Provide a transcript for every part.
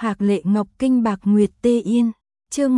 Hạc Lệ Ngọc Kinh Bạc Nguyệt Tê Yên, chương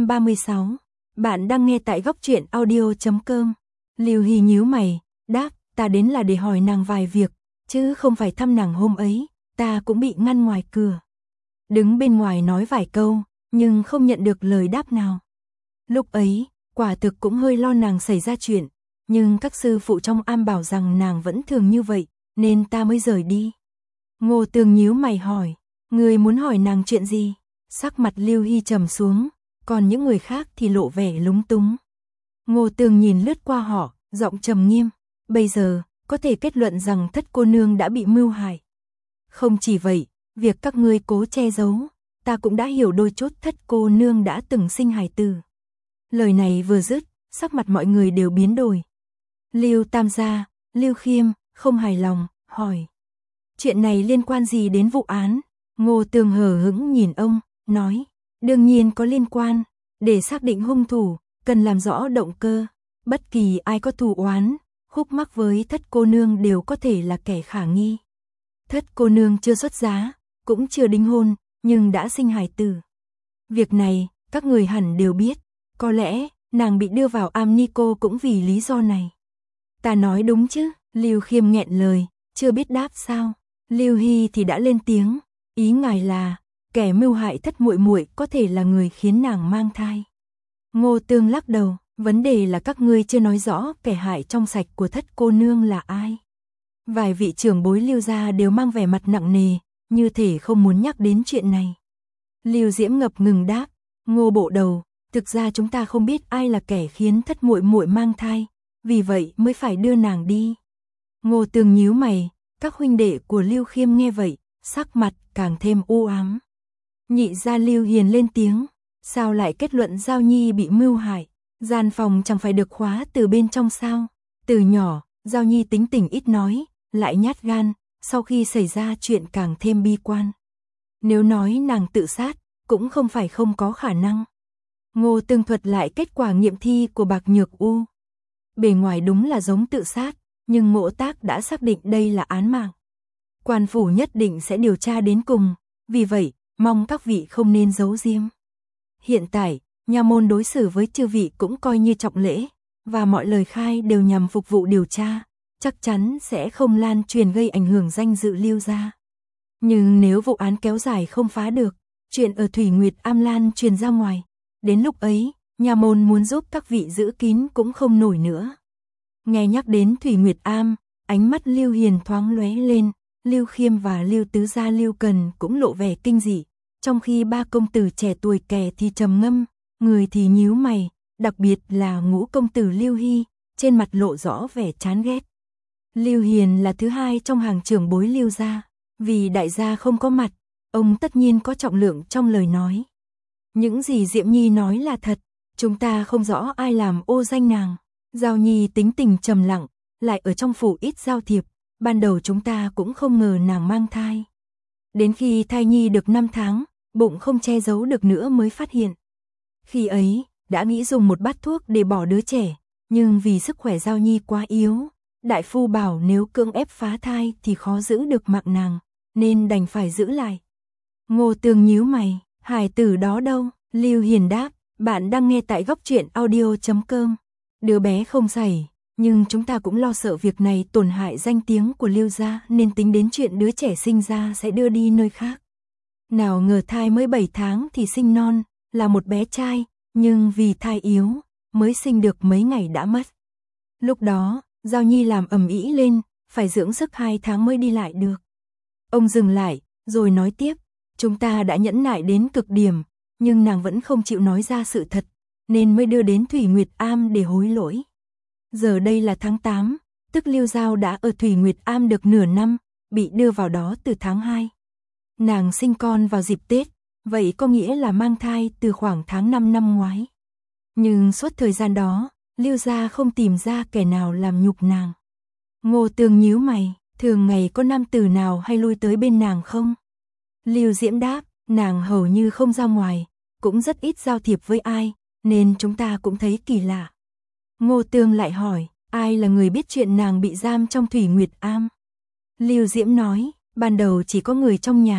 136. Bạn đang nghe tại góc truyện audio.com. Lưu Hy nhíu mày, đáp, ta đến là để hỏi nàng vài việc, chứ không phải thăm nàng hôm ấy, ta cũng bị ngăn ngoài cửa. Đứng bên ngoài nói vài câu, nhưng không nhận được lời đáp nào. Lúc ấy, quả thực cũng hơi lo nàng xảy ra chuyện, nhưng các sư phụ trong am bảo rằng nàng vẫn thường như vậy, nên ta mới rời đi. Ngô Tường nhíu mày hỏi, người muốn hỏi nàng chuyện gì? Sắc mặt Lưu Hy trầm xuống, còn những người khác thì lộ vẻ lúng túng. Ngô Tường nhìn lướt qua họ, giọng trầm nghiêm, bây giờ, có thể kết luận rằng Thất cô nương đã bị mưu hại. Không chỉ vậy, việc các ngươi cố che giấu, ta cũng đã hiểu đôi chút Thất cô nương đã từng sinh hài tử. Lời này vừa dứt, sắc mặt mọi người đều biến đổi. Lưu Tam gia, Lưu Khiêm, không hài lòng, hỏi. Chuyện này liên quan gì đến vụ án? Ngô Tường hờ hững nhìn ông, nói, đương nhiên có liên quan, để xác định hung thủ, cần làm rõ động cơ. Bất kỳ ai có thù oán, khúc mắc với Thất cô nương đều có thể là kẻ khả nghi. Thất cô nương chưa xuất giá, cũng chưa đính hôn, nhưng đã sinh hài tử. Việc này, các người hẳn đều biết, có lẽ, nàng bị đưa vào am ni cô cũng vì lý do này. Ta nói đúng chứ? Lưu Khiêm nghẹn lời, chưa biết đáp sao. Lưu Hy thì đã lên tiếng, ý ngài là, kẻ mưu hại Thất muội muội có thể là người khiến nàng mang thai. Ngô Tường lắc đầu, vấn đề là các ngươi chưa nói rõ kẻ hại trong sạch của Thất cô nương là ai. Vài vị trưởng bối Lưu gia đều mang vẻ mặt nặng nề, như thể không muốn nhắc đến chuyện này. Lưu Diễm ngập ngừng đáp, Ngô bộ đầu, thực ra chúng ta không biết ai là kẻ khiến Thất muội muội mang thai, vì vậy mới phải đưa nàng đi. Ngô Tường nhíu mày, các huynh đệ của Lưu Khiêm nghe vậy, sắc mặt càng thêm u ám. Nhị gia Lưu Hiền lên tiếng, sao lại kết luận Giao Nhi bị mưu hại, gian phòng chẳng phải được khóa từ bên trong sao? Từ nhỏ, Giao Nhi tính tình ít nói, lại nhát gan, sau khi xảy ra chuyện càng thêm bi quan. Nếu nói nàng tự sát, cũng không phải không có khả năng. Ngô Tường thuật lại kết quả nghiệm thi của Bạc Nhược U. Bề ngoài đúng là giống tự sát, nhưng mộ tác đã xác định đây là án mạng. Quan phủ nhất định sẽ điều tra đến cùng, vì vậy, mong các vị không nên giấu giếm. Hiện tại, nha môn đối xử với chư vị cũng coi như trọng lễ, và mọi lời khai đều nhằm phục vụ điều tra, chắc chắn sẽ không lan truyền gây ảnh hưởng danh dự Lưu gia. Nhưng nếu vụ án kéo dài không phá được, chuyện ở Thủy Nguyệt Am lan truyền ra ngoài, đến lúc ấy, nha môn muốn giúp các vị giữ kín cũng không nổi nữa. Nghe nhắc đến Thủy Nguyệt Am, ánh mắt Lưu Hiền thoáng lóe lên, Lưu Khiêm và Lưu tứ gia Lưu Cần cũng lộ vẻ kinh dị, trong khi ba công tử trẻ tuổi kẻ thì trầm ngâm, người thì nhíu mày, đặc biệt là ngũ công tử Lưu Hy, trên mặt lộ rõ vẻ chán ghét. Lưu Hiền là thứ hai trong hàng trưởng bối Lưu gia, vì đại gia không có mặt, ông tất nhiên có trọng lượng trong lời nói. Những gì Diệm Nhi nói là thật, chúng ta không rõ ai làm ô danh nàng. Giao Nhi tính tình trầm lặng, lại ở trong phủ ít giao thiệp, ban đầu chúng ta cũng không ngờ nàng mang thai. Đến khi thai nhi được 5 tháng, bụng không che giấu được nữa mới phát hiện. Khi ấy, đã nghĩ dùng một bát thuốc để bỏ đứa trẻ, nhưng vì sức khỏe Giao Nhi quá yếu, đại phu bảo nếu cưỡng ép phá thai thì khó giữ được mạng nàng, nên đành phải giữ lại. Ngô Tường nhíu mày, hài tử đó đâu? Lưu Hiền đáp, bạn đang nghe tại góc truyện audio.com. Đứa bé không xảy, nhưng chúng ta cũng lo sợ việc này tổn hại danh tiếng của Lưu gia nên tính đến chuyện đứa trẻ sinh ra sẽ đưa đi nơi khác. Nào ngờ thai mới 7 tháng thì sinh non, là một bé trai, nhưng vì thai yếu, mới sinh được mấy ngày đã mất. Lúc đó, Giao Nhi làm ầm ĩ lên, phải dưỡng sức 2 tháng mới đi lại được. Ông dừng lại, rồi nói tiếp, chúng ta đã nhẫn nại đến cực điểm, nhưng nàng vẫn không chịu nói ra sự thật, nên mới đưa đến Thủy Nguyệt Am để hối lỗi. Giờ đây là tháng 8, tức Lưu Giao đã ở Thủy Nguyệt Am được nửa năm, bị đưa vào đó từ tháng 2. Nàng sinh con vào dịp Tết, vậy có nghĩa là mang thai từ khoảng tháng 5 năm ngoái. Nhưng suốt thời gian đó, Lưu gia không tìm ra kẻ nào làm nhục nàng. Ngô Tường nhíu mày, thường ngày có nam tử nào hay lui tới bên nàng không? Lưu Diễm đáp, nàng hầu như không ra ngoài, cũng rất ít giao thiệp với ai, nên chúng ta cũng thấy kỳ lạ. Ngô Tường lại hỏi, ai là người biết chuyện nàng bị giam trong Thủy Nguyệt Am? Lưu Diễm nói, ban đầu chỉ có người trong nhà,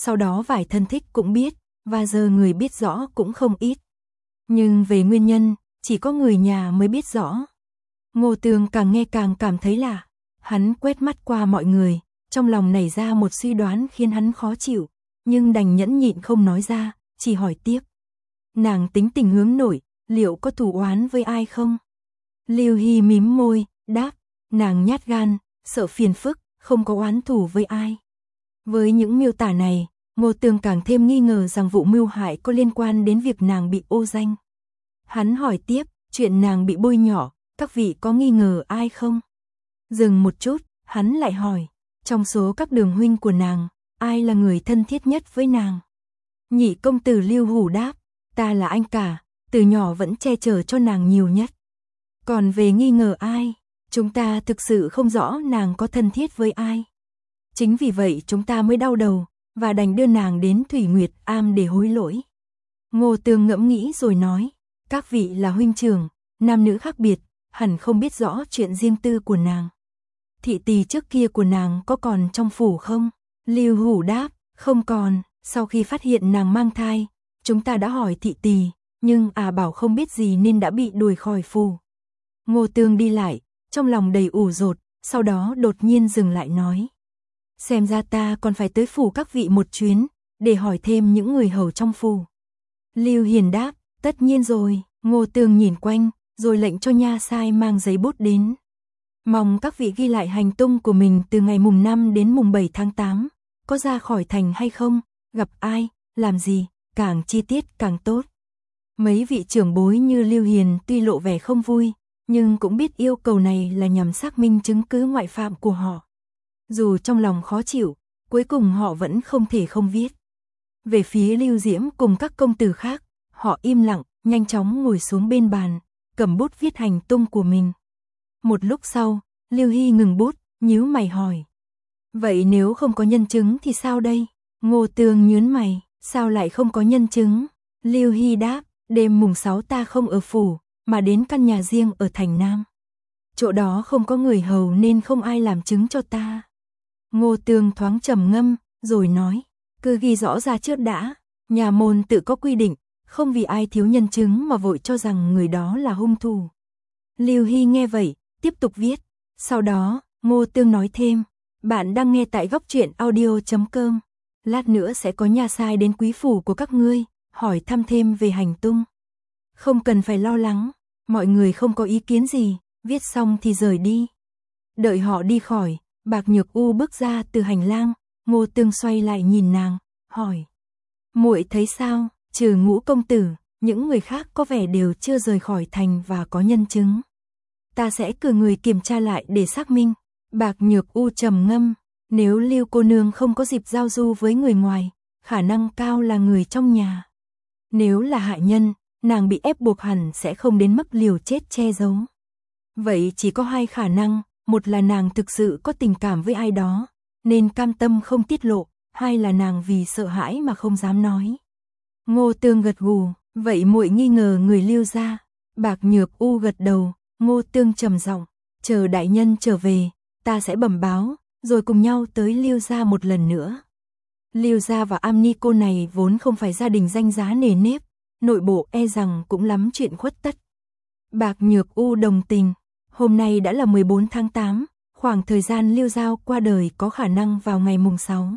sau đó vài thân thích cũng biết, và giờ người biết rõ cũng không ít. Nhưng về nguyên nhân, chỉ có người nhà mới biết rõ. Ngô Tường càng nghe càng cảm thấy lạ, hắn quét mắt qua mọi người, trong lòng nảy ra một suy đoán khiến hắn khó chịu, nhưng đành nhẫn nhịn không nói ra, chỉ hỏi tiếp. Nàng tính tình hướng nội, liệu có thù oán với ai không? Lưu Hy mím môi, đáp, nàng nhát gan, sợ phiền phức, không có oán thù với ai. Với những miêu tả này, Ngô Tường càng thêm nghi ngờ rằng vụ mưu hại có liên quan đến việc nàng bị ô danh. Hắn hỏi tiếp, chuyện nàng bị bôi nhọ, các vị có nghi ngờ ai không? Dừng một chút, hắn lại hỏi, trong số các đường huynh của nàng, ai là người thân thiết nhất với nàng? Nhị công tử Lưu Hủ đáp, ta là anh cả, từ nhỏ vẫn che chở cho nàng nhiều nhất. Còn về nghi ngờ ai, chúng ta thực sự không rõ nàng có thân thiết với ai. Chính vì vậy chúng ta mới đau đầu, và đành đưa nàng đến Thủy Nguyệt Am để hối lỗi. Ngô Tường ngẫm nghĩ rồi nói, các vị là huynh trưởng, nam nữ khác biệt, hẳn không biết rõ chuyện riêng tư của nàng. Thị tỳ trước kia của nàng có còn trong phủ không? Lưu Hủ đáp, không còn, sau khi phát hiện nàng mang thai, chúng ta đã hỏi thị tỳ, nhưng bảo không biết gì nên đã bị đuổi khỏi phủ. Ngô Tường đi lại, trong lòng đầy ủ rột, sau đó đột nhiên dừng lại nói. Xem ra ta còn phải tới phủ các vị một chuyến, để hỏi thêm những người hầu trong phủ. Lưu Hiền đáp, tất nhiên rồi. Ngô Tường nhìn quanh, rồi lệnh cho nha sai mang giấy bút đến. Mong các vị ghi lại hành tung của mình từ ngày mùng 5 đến mùng 7 tháng 8, có ra khỏi thành hay không, gặp ai, làm gì, càng chi tiết càng tốt. Mấy vị trưởng bối như Lưu Hiền tuy lộ vẻ không vui, nhưng cũng biết yêu cầu này là nhằm xác minh chứng cứ ngoại phạm của họ. Dù trong lòng khó chịu, cuối cùng họ vẫn không thể không viết. Về phía Lưu Diễm cùng các công tử khác, họ im lặng, nhanh chóng ngồi xuống bên bàn, cầm bút viết hành tung của mình. Một lúc sau, Lưu Hy ngừng bút, nhíu mày hỏi. Vậy nếu không có nhân chứng thì sao đây? Ngô Tường nhướng mày, sao lại không có nhân chứng? Lưu Hy đáp, đêm mùng 6 ta không ở phủ, mà đến căn nhà riêng ở thành Nam. Chỗ đó không có người hầu nên không ai làm chứng cho ta. Ngô Tường thoáng trầm ngâm, rồi nói, cứ ghi rõ ra trước đã, nhà môn tự có quy định, không vì ai thiếu nhân chứng mà vội cho rằng người đó là hung thủ. Lưu Hy nghe vậy, tiếp tục viết. Sau đó, Ngô Tường nói thêm, bạn đang nghe tại góc truyện audio.com. Lát nữa sẽ có nhà sai đến quý phủ của các ngươi, hỏi thăm thêm về hành tung. Không cần phải lo lắng, mọi người không có ý kiến gì, viết xong thì rời đi. Đợi họ đi khỏi, Bạc Nhược U bước ra từ hành lang, Ngô Tường xoay lại nhìn nàng, hỏi. Muội thấy sao, trừ Ngũ công tử, những người khác có vẻ đều chưa rời khỏi thành và có nhân chứng. Ta sẽ cử người kiểm tra lại để xác minh. Bạc Nhược U trầm ngâm, nếu Lưu cô nương không có dịp giao du với người ngoài, khả năng cao là người trong nhà. Nếu là hại nhân, nàng bị ép buộc hẳn sẽ không đến mức liều chết che giấu. Vậy chỉ có hai khả năng, một là nàng thực sự có tình cảm với ai đó, nên cam tâm không tiết lộ, hai là nàng vì sợ hãi mà không dám nói. Ngô Tường gật gù, vậy muội nghi ngờ người Lưu gia. Bạc Nhược U gật đầu, Ngô Tường trầm giọng, chờ đại nhân trở về, ta sẽ bẩm báo, rồi cùng nhau tới Lưu gia một lần nữa. Lưu gia và Am Ni cô này vốn không phải gia đình danh giá nề nếp, nội bộ e rằng cũng lắm chuyện khuất tất. Bạc Nhược U đồng tình, hôm nay đã là 14 tháng 8, khoảng thời gian Lưu Giao qua đời có khả năng vào ngày mùng 6.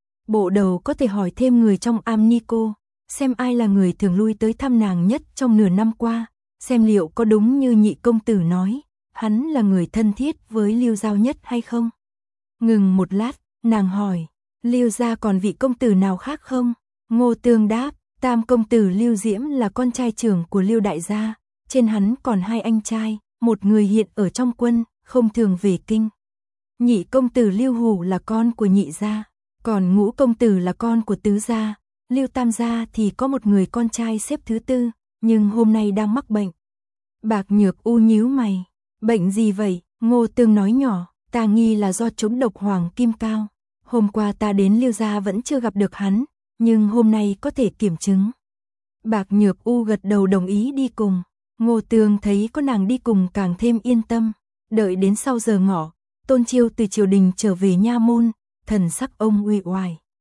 Bộ đầu có thể hỏi thêm người trong Am Ni cô, xem ai là người thường lui tới thăm nàng nhất trong nửa năm qua, xem liệu có đúng như nhị công tử nói, hắn là người thân thiết với Lưu Giao nhất hay không. Ngừng một lát, nàng hỏi, Lưu gia còn vị công tử nào khác không? Ngô Tường đáp, tam công tử Lưu Diễm là con trai trưởng của Lưu đại gia, trên hắn còn hai anh trai, một người hiện ở trong quân, không thường về kinh. Nhị công tử Lưu Hủ là con của nhị gia, còn Ngũ công tử là con của tứ gia, Lưu tam gia thì có một người con trai xếp thứ tư, nhưng hôm nay đang mắc bệnh. Bạc Nhược U nhíu mày, bệnh gì vậy? Ngô Tường nói nhỏ, ta nghi là do trúng độc hoàng kim cao. Hôm qua ta đến Lưu gia vẫn chưa gặp được hắn, nhưng hôm nay có thể kiểm chứng. Bạc Nhược U gật đầu đồng ý đi cùng. Ngô Tường thấy có nàng đi cùng càng thêm yên tâm. Đợi đến sau giờ ngọ, Tôn Chiêu từ triều đình trở về nha môn, thần sắc ông uể oải.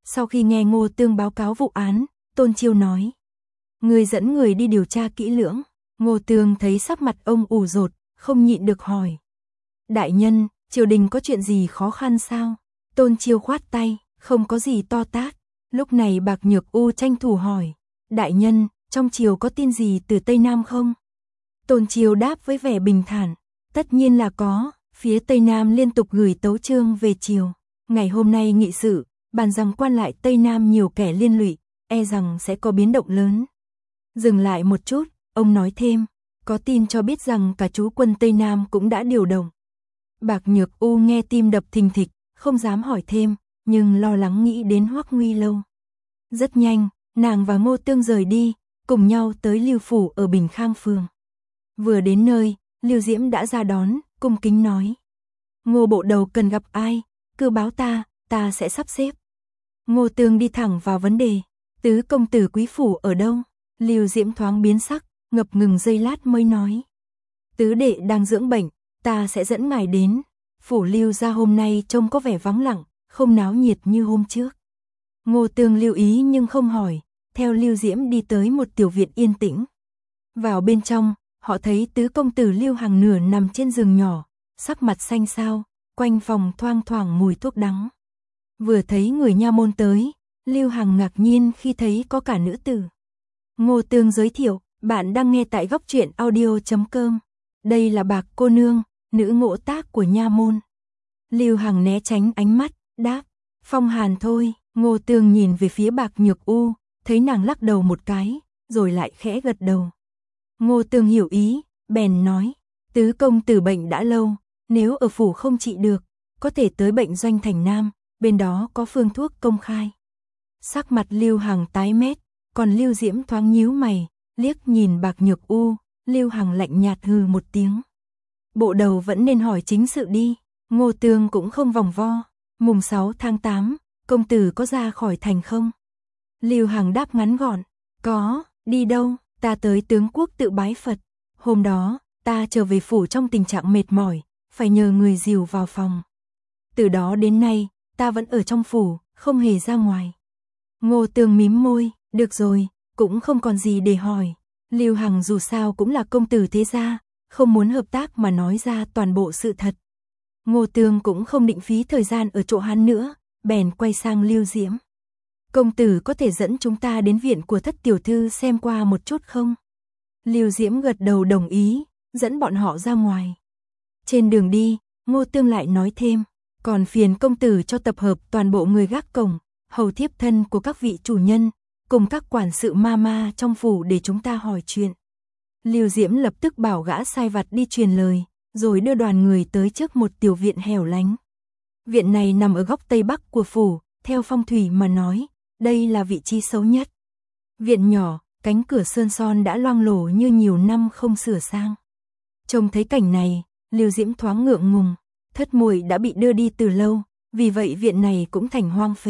Sau khi nghe Ngô Tương báo cáo vụ án, Tôn Chiêu nói. Người dẫn người đi điều tra kỹ lưỡng. Ngô Tương thấy sắc mặt ông ủ rột, không nhịn được hỏi. Đại nhân, triều đình có chuyện gì khó khăn sao? Tôn Chiêu khoát tay, không có gì to tát. Lúc này Bạc Nhược U tranh thủ hỏi. Đại nhân, trong triều có tin gì từ Tây Nam không? Tôn Chiêu đáp với vẻ bình thản. Tất nhiên là có, phía Tây Nam liên tục gửi tấu chương về triều. Ngày hôm nay nghị sự, bàn rằng quan lại Tây Nam nhiều kẻ liên lụy, e rằng sẽ có biến động lớn. Dừng lại một chút, ông nói thêm, có tin cho biết rằng cả trú quân Tây Nam cũng đã điều động. Bạc Nhược U nghe tim đập thình thịch, không dám hỏi thêm, nhưng lo lắng nghĩ đến Hoắc Nguy Lâu. Rất nhanh, nàng và Ngô Tương rời đi, cùng nhau tới Lưu phủ ở Bình Khang phường. Vừa đến nơi, Lưu Diễm đã ra đón, cung kính nói. Ngô bộ đầu cần gặp ai, cứ báo ta sẽ sắp xếp. Ngô Tương đi thẳng vào vấn đề, tứ công tử quý phủ ở đâu? Lưu Diễm thoáng biến sắc, ngập ngừng giây lát mới nói. Tứ đệ đang dưỡng bệnh, ta sẽ dẫn ngài đến. Phủ Lưu gia hôm nay trông có vẻ vắng lặng, không náo nhiệt như hôm trước. Ngô Tương lưu ý nhưng không hỏi, theo Lưu Diễm đi tới một tiểu viện yên tĩnh. Vào bên trong, họ thấy tứ công tử Lưu Hằng nửa nằm trên giường nhỏ, sắc mặt xanh xao, quanh phòng thoang thoảng mùi thuốc đắng. Vừa thấy người nha môn tới, Lưu Hằng ngạc nhiên khi thấy có cả nữ tử. Ngô Tương giới thiệu, bạn đang nghe tại góc truyện audio.com. Đây là Bạc cô nương, nữ ngỗ tác của nha môn. Lưu Hằng né tránh ánh mắt, đáp, phong hàn thôi. Ngô Tương nhìn về phía Bạc Nhược U, thấy nàng lắc đầu một cái, rồi lại khẽ gật đầu. Ngô Tương hiểu ý, bèn nói, tứ công tử bệnh đã lâu, nếu ở phủ không trị được, có thể tới bệnh doanh thành Nam, bên đó có phương thuốc công khai. Sắc mặt Lưu Hằng tái mét, còn Lưu Diễm thoáng nhíu mày, liếc nhìn Bạc Nhược U, Lưu Hằng lạnh nhạt hừ một tiếng. Bộ đầu vẫn nên hỏi chính sự đi. Ngô Tương cũng không vòng vo. Mùng 6 tháng 8, công tử có ra khỏi thành không? Lưu Hằng đáp ngắn gọn, có, đi đâu? Ta tới tướng quốc tự bái Phật. Hôm đó, ta trở về phủ trong tình trạng mệt mỏi, phải nhờ người dìu vào phòng. Từ đó đến nay, ta vẫn ở trong phủ, không hề ra ngoài. Ngô Tương mím môi, được rồi, cũng không còn gì để hỏi. Lưu Hằng dù sao cũng là công tử thế gia, không muốn hợp tác mà nói ra toàn bộ sự thật. Ngô Tương cũng không định phí thời gian ở chỗ hắn nữa, bèn quay sang Lưu Diễm. Công tử có thể dẫn chúng ta đến viện của thất tiểu thư xem qua một chút không? Lưu Diễm gật đầu đồng ý, dẫn bọn họ ra ngoài. Trên đường đi, Ngô Tương lại nói thêm, còn phiền công tử cho tập hợp toàn bộ người gác cổng, hầu thiếp thân của các vị chủ nhân, cùng các quản sự ma trong phủ để chúng ta hỏi chuyện. Lưu Diễm lập tức bảo gã sai vặt đi truyền lời, rồi đưa đoàn người tới trước một tiểu viện hẻo lánh. Viện này nằm ở góc tây bắc của phủ, theo phong thủy mà nói, đây là vị trí xấu nhất. Viện nhỏ, cánh cửa sơn son đã loang lổ như nhiều năm không sửa sang. Trông thấy cảnh này, Lưu Diễm thoáng ngượng ngùng, thất muội đã bị đưa đi từ lâu, vì vậy viện này cũng thành hoang phế.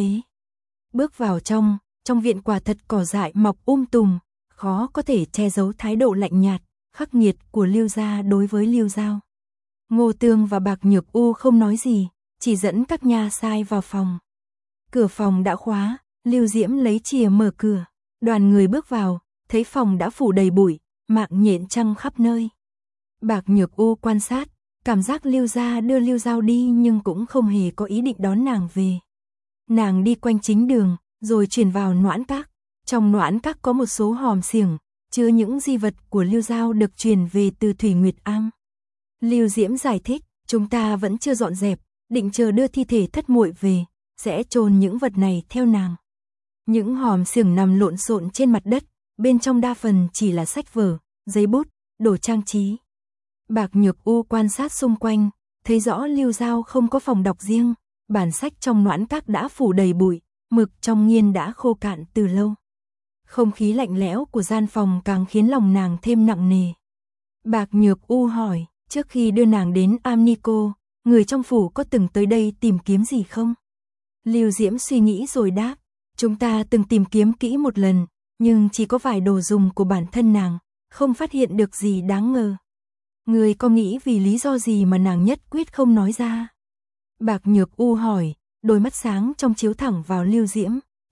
Bước vào trong viện quả thật cỏ dại mọc tùm, khó có thể che giấu thái độ lạnh nhạt, khắc nghiệt của Lưu gia đối với Lưu Giao. Ngô Tương và Bạc Nhược U không nói gì, chỉ dẫn các nha sai vào phòng. Cửa phòng đã khóa, Lưu Diễm lấy chìa mở cửa, đoàn người bước vào, thấy phòng đã phủ đầy bụi, mạng nhện trăng khắp nơi. Bạc Nhược U quan sát, cảm giác Lưu gia đưa Lưu Giao đi nhưng cũng không hề có ý định đón nàng về. Nàng đi quanh chính đường, rồi chuyển vào noãn các. Trong noãn các có một số hòm xiềng, chứa những di vật của Lưu Giao được truyền về từ Thủy Nguyệt Am. Lưu Diễm giải thích, chúng ta vẫn chưa dọn dẹp, định chờ đưa thi thể thất muội về, sẽ chôn những vật này theo nàng. Những hòm xiềng nằm lộn xộn trên mặt đất, bên trong đa phần chỉ là sách vở, giấy bút, đồ trang trí. Bạc Nhược U quan sát xung quanh, thấy rõ Lưu Giao không có phòng đọc riêng, bản sách trong noãn các đã phủ đầy bụi, mực trong nghiên đã khô cạn từ lâu. Không khí lạnh lẽo của gian phòng càng khiến lòng nàng thêm nặng nề. Bạc Nhược U hỏi, trước khi đưa nàng đến Amnico, người trong phủ có từng tới đây tìm kiếm gì không? Lưu Diễm suy nghĩ rồi đáp, chúng ta từng tìm kiếm kỹ một lần, nhưng chỉ có vài đồ dùng của bản thân nàng, không phát hiện được gì đáng ngờ. Người có nghĩ vì lý do gì mà nàng nhất quyết không nói ra? Bạc Nhược U hỏi, đôi mắt sáng trong chiếu thẳng vào Lưu Diễm,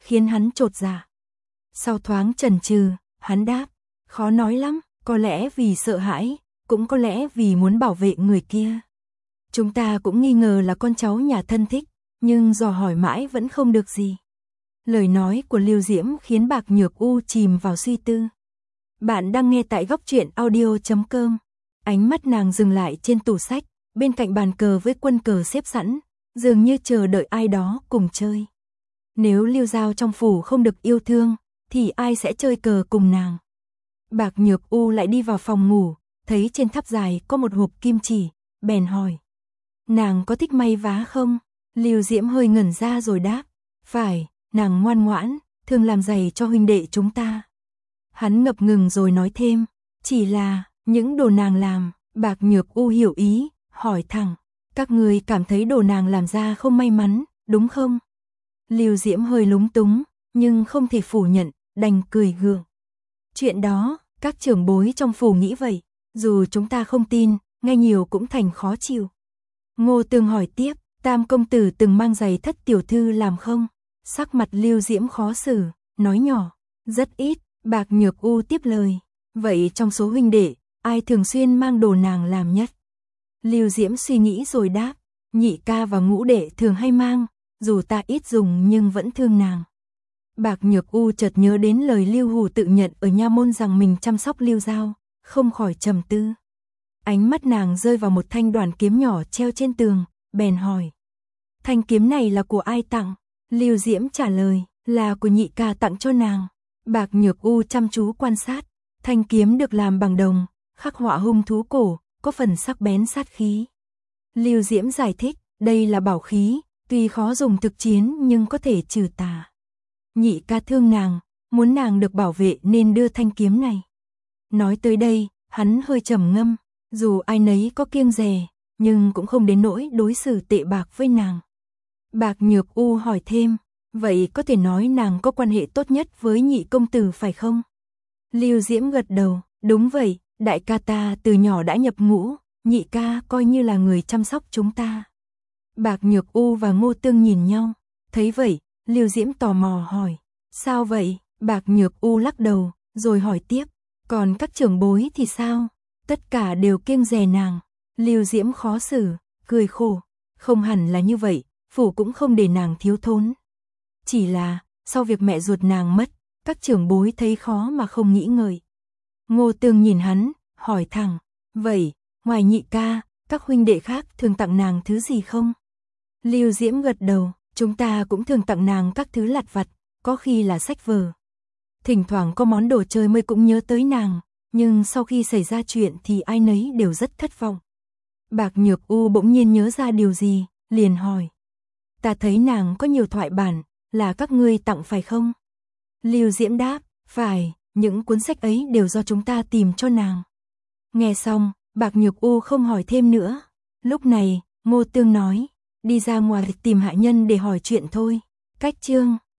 khiến hắn chột dạ. Sau thoáng chần chừ, hắn đáp, khó nói lắm, có lẽ vì sợ hãi, cũng có lẽ vì muốn bảo vệ người kia. Chúng ta cũng nghi ngờ là con cháu nhà thân thích, nhưng dò hỏi mãi vẫn không được gì. Lời nói của Lưu Diễm khiến Bạc Nhược U chìm vào suy tư. Bạn đang nghe tại góc truyện audio.com. Ánh mắt nàng dừng lại trên tủ sách, bên cạnh bàn cờ với quân cờ xếp sẵn, dường như chờ đợi ai đó cùng chơi. Nếu Lưu Giao trong phủ không được yêu thương, thì ai sẽ chơi cờ cùng nàng? Bạc Nhược U lại đi vào phòng ngủ, thấy trên tháp dài có một hộp kim chỉ, bèn hỏi. Nàng có thích may vá không? Lưu Diễm hơi ngẩn ra rồi đáp. Phải, nàng ngoan ngoãn, thường làm giày cho huynh đệ chúng ta. Hắn ngập ngừng rồi nói thêm. Chỉ là, những đồ nàng làm, Bạc Nhược U hiểu ý, hỏi thẳng. Các người cảm thấy đồ nàng làm ra không may mắn, đúng không? Lưu Diễm hơi lúng túng, nhưng không thể phủ nhận, đành cười gượng. Chuyện đó, các trưởng bối trong phủ nghĩ vậy, dù chúng ta không tin, nghe nhiều cũng thành khó chịu. Ngô Tương hỏi tiếp, Tam công tử từng mang giày Thất tiểu thư làm không? Sắc mặt Lưu Diễm khó xử, nói nhỏ, rất ít. Bạc Nhược U tiếp lời, vậy trong số huynh đệ, ai thường xuyên mang đồ nàng làm nhất? Lưu Diễm suy nghĩ rồi đáp, nhị ca và ngũ đệ thường hay mang, dù ta ít dùng nhưng vẫn thương nàng. Bạc Nhược U chợt nhớ đến lời Lưu Hủ tự nhận ở nha môn rằng mình chăm sóc Lưu Giao, không khỏi trầm tư. Ánh mắt nàng rơi vào một thanh đoàn kiếm nhỏ treo trên tường, bèn hỏi. Thanh kiếm này là của ai tặng? Lưu Diễm trả lời, là của nhị ca tặng cho nàng. Bạc Nhược U chăm chú quan sát, thanh kiếm được làm bằng đồng, khắc họa hung thú cổ, có phần sắc bén sát khí. Lưu Diễm giải thích, đây là bảo khí, tuy khó dùng thực chiến nhưng có thể trừ tà. Nhị ca thương nàng, muốn nàng được bảo vệ nên đưa thanh kiếm này. Nói tới đây, hắn hơi trầm ngâm, dù ai nấy có kiêng dè, nhưng cũng không đến nỗi đối xử tệ bạc với nàng. Bạc Nhược U hỏi thêm, vậy có thể nói nàng có quan hệ tốt nhất với nhị công tử phải không? Lưu Diễm gật đầu, đúng vậy, đại ca ta từ nhỏ đã nhập ngũ, nhị ca coi như là người chăm sóc chúng ta. Bạc Nhược U và Ngô Tương nhìn nhau, thấy vậy, Lưu Diễm tò mò hỏi, sao vậy? Bạc Nhược U lắc đầu, rồi hỏi tiếp, còn các trưởng bối thì sao? Tất cả đều kiêng dè nàng. Lưu Diễm khó xử, cười khổ, không hẳn là như vậy, phủ cũng không để nàng thiếu thốn. Chỉ là, sau việc mẹ ruột nàng mất, các trưởng bối thấy khó mà không nghĩ ngợi. Ngô Tương nhìn hắn, hỏi thẳng, vậy, ngoài nhị ca, các huynh đệ khác thường tặng nàng thứ gì không? Lưu Diễm gật đầu, chúng ta cũng thường tặng nàng các thứ lặt vặt, có khi là sách vở. Thỉnh thoảng có món đồ chơi mới cũng nhớ tới nàng, nhưng sau khi xảy ra chuyện thì ai nấy đều rất thất vọng. Bạc Nhược U bỗng nhiên nhớ ra điều gì, liền hỏi. Ta thấy nàng có nhiều thoại bản, là các ngươi tặng phải không? Lưu Diễm đáp, phải, những cuốn sách ấy đều do chúng ta tìm cho nàng. Nghe xong, Bạc Nhược U không hỏi thêm nữa. Lúc này, Ngô Tương nói, đi ra ngoài tìm hạ nhân để hỏi chuyện thôi. Cách chương